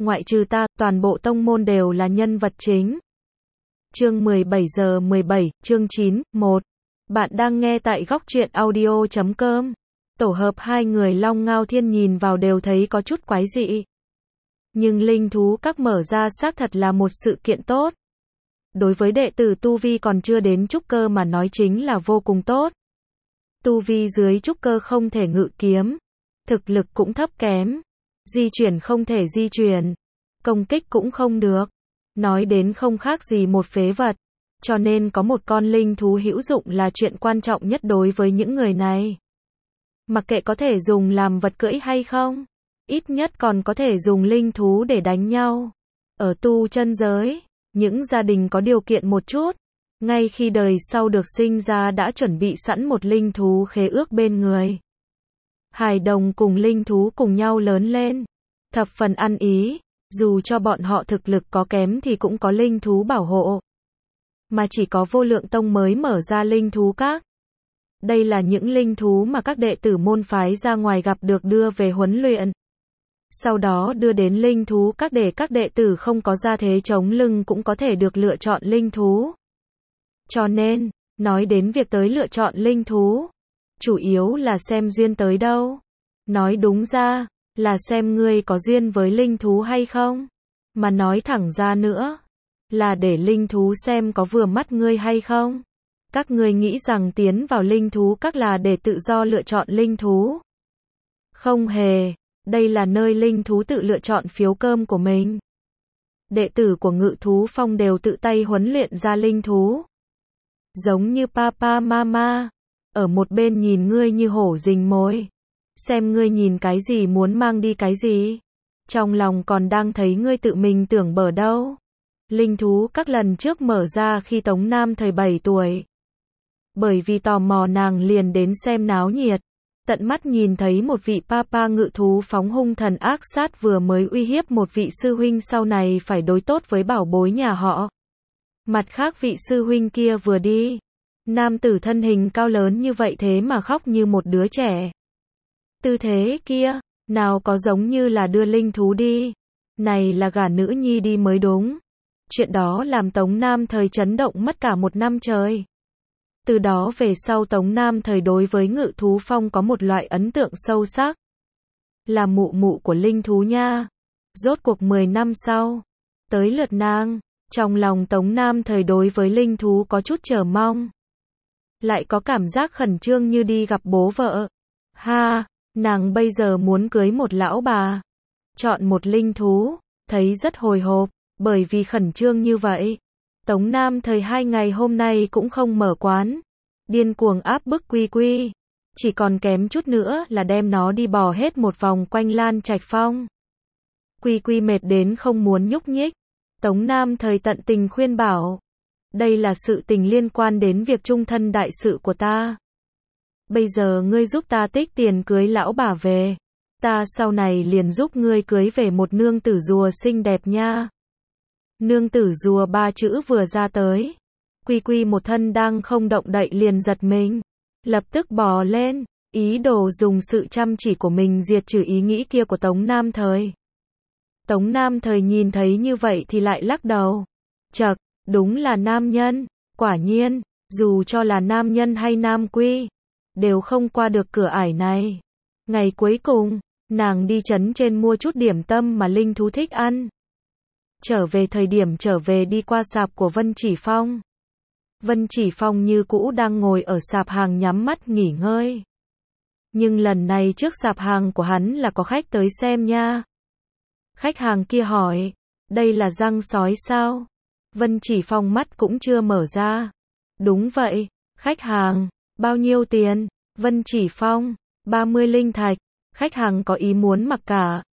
ngoại trừ ta, toàn bộ tông môn đều là nhân vật chính. Chương 17 giờ 17, chương 9, 1. Bạn đang nghe tại góc truyện audio.com. Tổ hợp hai người Long Ngao Thiên nhìn vào đều thấy có chút quái dị. Nhưng linh thú các mở ra xác thật là một sự kiện tốt. Đối với đệ tử tu vi còn chưa đến trúc cơ mà nói chính là vô cùng tốt. Tu vi dưới trúc cơ không thể ngự kiếm, thực lực cũng thấp kém, di chuyển không thể di chuyển, công kích cũng không được, nói đến không khác gì một phế vật, cho nên có một con linh thú hữu dụng là chuyện quan trọng nhất đối với những người này. Mặc kệ có thể dùng làm vật cưỡi hay không, ít nhất còn có thể dùng linh thú để đánh nhau. Ở tu chân giới, những gia đình có điều kiện một chút, ngay khi đời sau được sinh ra đã chuẩn bị sẵn một linh thú khế ước bên người. Hài đồng cùng linh thú cùng nhau lớn lên, thập phần ăn ý, dù cho bọn họ thực lực có kém thì cũng có linh thú bảo hộ. Mà chỉ có Vô Lượng Tông mới mở ra linh thú các. Đây là những linh thú mà các đệ tử môn phái ra ngoài gặp được đưa về huấn luyện. Sau đó đưa đến linh thú các để các đệ tử không có gia thế chống lưng cũng có thể được lựa chọn linh thú. Cho nên, nói đến việc tới lựa chọn linh thú, chủ yếu là xem duyên tới đâu. Nói đúng ra, là xem ngươi có duyên với linh thú hay không. Mà nói thẳng ra nữa, là để linh thú xem có vừa mắt ngươi hay không. Các ngươi nghĩ rằng tiến vào linh thú các là để tự do lựa chọn linh thú. Không hề, đây là nơi linh thú tự lựa chọn phiếu cơm của mình. Đệ tử của Ngự Thú Phong đều tự tay huấn luyện ra linh thú. Giống như papa mama, ở một bên nhìn ngươi như hổ rình mồi. Xem ngươi nhìn cái gì muốn mang đi cái gì. Trong lòng còn đang thấy ngươi tự mình tưởng bở đâu. Linh thú các lần trước mở ra khi Tống Nam thời 7 tuổi. Bởi vì tò mò nàng liền đến xem náo nhiệt. Tận mắt nhìn thấy một vị papa Ngự Thú Phóng hung thần ác sát vừa mới uy hiếp một vị sư huynh sau này phải đối tốt với bảo bối nhà họ. Mặt khác vị sư huynh kia vừa đi. Nam tử thân hình cao lớn như vậy thế mà khóc như một đứa trẻ. Tư thế kia, nào có giống như là đưa linh thú đi. Này là gả nữ nhi đi mới đúng. Chuyện đó làm Tống Nam thời chấn động mất cả một năm trời. Từ đó về sau Tống Nam thời đối với Ngự Thú Phong có một loại ấn tượng sâu sắc. Là mụ mụ của linh thú nha. Rốt cuộc 10 năm sau, tới lượt nàng, trong lòng Tống Nam thời đối với linh thú có chút chờ mong. Lại có cảm giác khẩn trương như đi gặp bố vợ. Ha, nàng bây giờ muốn cưới một lão bà. Chọn một linh thú, thấy rất hồi hộp, bởi vì khẩn trương như vậy. Tống Nam thời 2 ngày hôm nay cũng không mở quán. Điên cuồng áp bức Quy Quy. Chỉ còn kém chút nữa là đem nó đi bò hết một vòng quanh Lan Trạch Phong. Quy Quy mệt đến không muốn nhúc nhích. Tống Nam thời tận tình khuyên bảo. Đây là sự tình liên quan đến việc chung thân đại sự của ta. Bây giờ ngươi giúp ta tích tiền cưới lão bà về. Ta sau này liền giúp ngươi cưới về một nương tử rùa xinh đẹp nha. Nương tử rùa 3 chữ vừa ra tới. Quy Quy một thân đang không động đậy liền giật mình. Lập tức bò lên, ý đồ dùng sự chăm chỉ của mình diệt trừ ý nghĩ kia của Tống Nam thời. Tống Nam thời nhìn thấy như vậy thì lại lắc đầu. Chậc, đúng là nam nhân. Quả nhiên, dù cho là nam nhân hay nam quy, đều không qua được cửa ải này. Ngày cuối cùng, nàng đi trấn trên mua chút điểm tâm mà linh thú thích ăn. Trở về thời điểm trở về đi qua sạp của Vân Chỉ Phong. Vân Chỉ Phong như cũ đang ngồi ở sạp hàng nhắm mắt nghỉ ngơi. Nhưng lần này trước sạp hàng của hắn là có khách tới xem nha. Khách hàng kia hỏi, đây là răng sói sao? Vân Chỉ Phong mắt cũng chưa mở ra. Đúng vậy, khách hàng, bao nhiêu tiền? Vân Chỉ Phong, 30 linh thạch. Khách hàng có ý muốn mặc cả.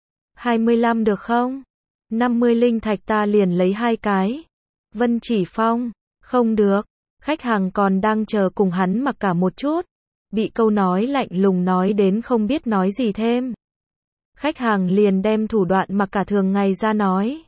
25 được không? 50 linh thạch ta liền lấy 2 cái. Vân Chỉ Phong, không được. Khách hàng còn đang chờ cùng hắn mặc cả một chút. Bị câu nói lạnh lùng nói đến không biết nói gì thêm. Khách hàng liền đem thủ đoạn mặc cả thường ngày ra nói.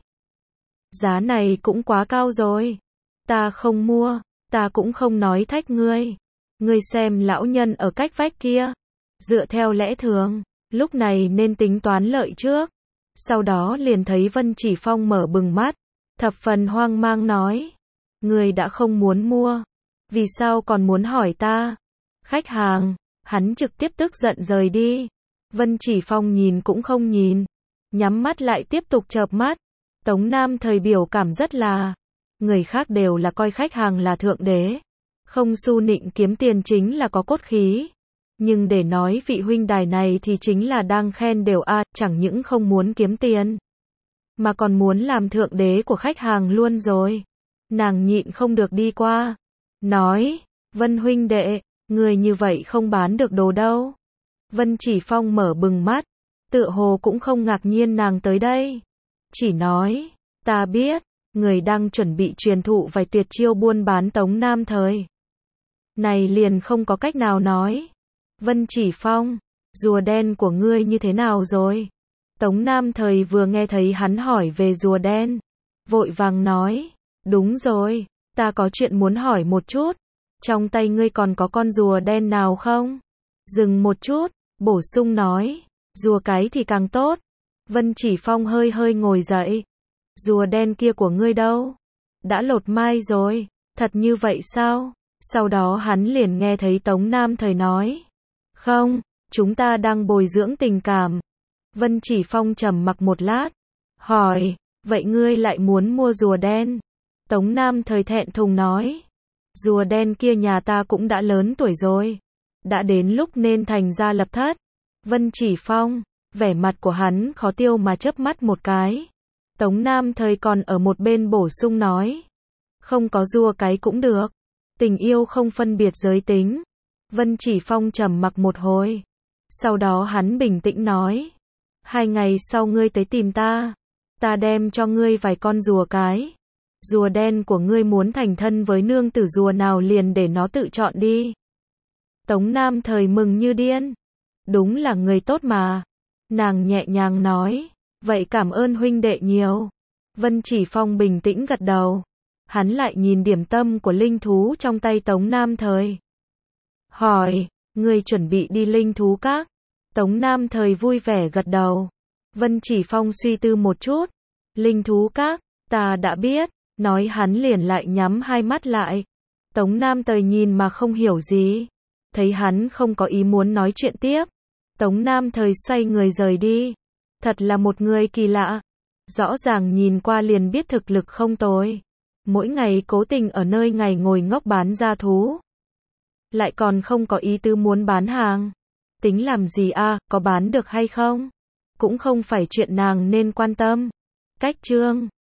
Giá này cũng quá cao rồi. Ta không mua, ta cũng không nói thách ngươi. Ngươi xem lão nhân ở cách vách kia. Dựa theo lẽ thường, lúc này nên tính toán lợi trước. Sau đó liền thấy Vân Chỉ Phong mở bừng mắt, thập phần hoang mang nói. Người đã không muốn mua, vì sao còn muốn hỏi ta? Khách hàng, hắn trực tiếp tức giận rời đi. Vân Chỉ Phong nhìn cũng không nhìn, nhắm mắt lại tiếp tục chợp mắt. Tống Nam Thời biểu cảm rất là, người khác đều là coi khách hàng là thượng đế, không xu nịnh kiếm tiền chính là có cốt khí. Nhưng để nói vị huynh đài này thì chính là đang khen đều chẳng những không muốn kiếm tiền, mà còn muốn làm thượng đế của khách hàng luôn rồi. Nàng nhịn không được đi qua, nói, Vân huynh đệ, người như vậy không bán được đồ đâu. Vân Chỉ Phong mở bừng mắt, tựa hồ cũng không ngạc nhiên nàng tới đây. Chỉ nói, ta biết, người đang chuẩn bị truyền thụ vài tuyệt chiêu buôn bán Tống Nam Thời. Này liền không có cách nào nói. Vân Chỉ Phong, rùa đen của ngươi như thế nào rồi? Tống Nam Thời vừa nghe thấy hắn hỏi về rùa đen, vội vàng nói, đúng rồi, ta có chuyện muốn hỏi một chút, trong tay ngươi còn có con rùa đen nào không? Dừng một chút, bổ sung nói, rùa cái thì càng tốt. Vân Chỉ Phong hơi hơi ngồi dậy, rùa đen kia của ngươi đâu? Đã lột mai rồi, thật như vậy sao? Sau đó hắn liền nghe thấy Tống Nam Thời nói, không, chúng ta đang bồi dưỡng tình cảm. Vân Chỉ Phong trầm mặc một lát, hỏi, vậy ngươi lại muốn mua rùa đen? Tống Nam Thời thẹn thùng nói, rùa đen kia nhà ta cũng đã lớn tuổi rồi, đã đến lúc nên thành gia lập thất. Vân Chỉ Phong, vẻ mặt của hắn khó tiêu mà chớp mắt một cái. Tống Nam Thời còn ở một bên bổ sung nói, không có rùa cái cũng được, tình yêu không phân biệt giới tính. Vân Chỉ Phong trầm mặc một hồi, sau đó hắn bình tĩnh nói, 2 ngày sau ngươi tới tìm ta, ta đem cho ngươi vài con rùa cái. Rùa đen của ngươi muốn thành thân với nương tử rùa nào liền để nó tự chọn đi. Tống Nam Thời mừng như điên, đúng là người tốt mà. Nàng nhẹ nhàng nói, vậy cảm ơn huynh đệ nhiều. Vân Chỉ Phong bình tĩnh gật đầu, hắn lại nhìn điểm tâm của linh thú trong tay Tống Nam Thời, hỏi, ngươi chuẩn bị đi linh thú các? Tống Nam Thời vui vẻ gật đầu. Vân Chỉ Phong suy tư một chút, linh thú các, ta đã biết, nói hắn liền lại nhắm hai mắt lại. Tống Nam Thời nhìn mà không hiểu gì, thấy hắn không có ý muốn nói chuyện tiếp, Tống Nam Thời xoay người rời đi. Thật là một người kỳ lạ, rõ ràng nhìn qua liền biết thực lực không tồi, mỗi ngày cố tình ở nơi ngày ngồi ngốc bán gia thú, lại còn không có ý tứ muốn bán hàng. Tính làm gì có bán được hay không? Cũng không phải chuyện nàng nên quan tâm. Cách chương